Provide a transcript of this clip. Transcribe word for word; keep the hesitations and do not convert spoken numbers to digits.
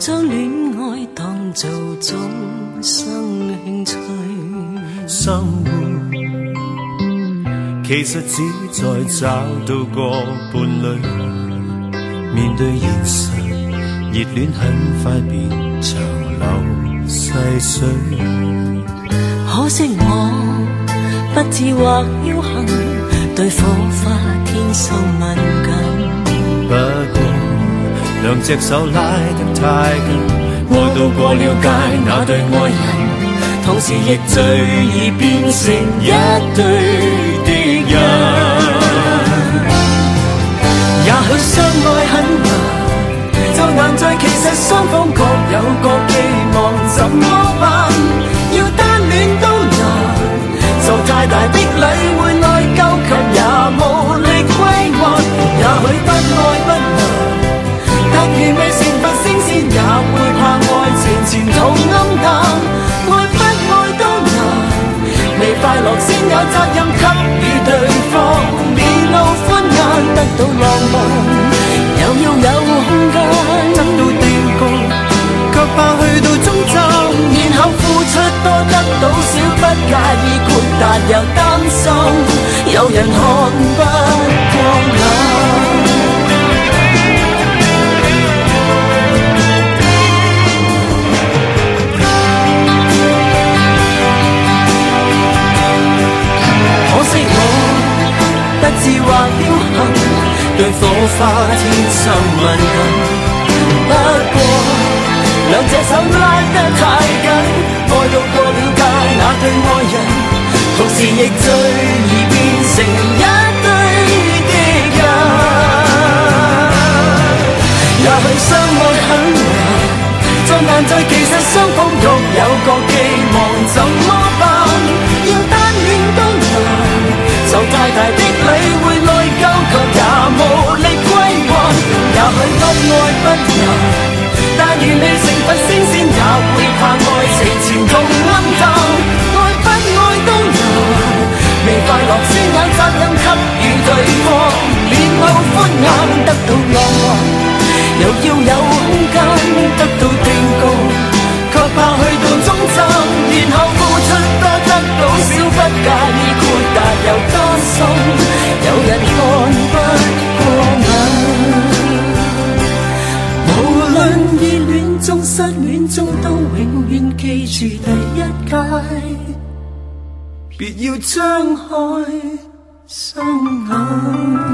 将恋爱当做终生兴趣。 生活其實只在找到個伴侶，面對現實，熱戀很快變長流細水。 可惜我不智或僥倖，對火花天生敏感。 不過兩隻手拉得太近，愛到過了界那對愛人，同時亦最易變成一對敵人。也許相愛很難，就難在其實雙方各有各寄望，怎麼辦？要單戀都難，受太大的禮會內疚，卻也無力歸還。也許不愛不難，但如未成佛升仙，也會怕愛情前途暗淡。未快樂先有責任給予對方，面露歡顏，得到浪漫，又要有空間，得到定局，卻怕去到終站，然後付出多得到少，不介意豁達又擔心，有人看不過眼。不智或僥倖，對火花天生敏感。不過兩隻手拉得太緊，愛到過了界那對愛人，同時亦最易變成一對敵人。也許相愛很難，就難在其實雙方各有各寄望，怎麼辦？要單戀都難，受太大的禮會內疚，卻也無力歸還。也許不愛不難，但如未成佛升仙，也會怕愛情前途暗淡。愛不愛都難，未快樂先有責任給予對方，面露歡顏，得到浪漫，又要有空間，得到定局，卻怕去到終站，然後付出多得到少，不介意豁達又擔心，有人看不過眼。無論熱戀中失戀中，都永遠記住第一屆，別要張開雙眼。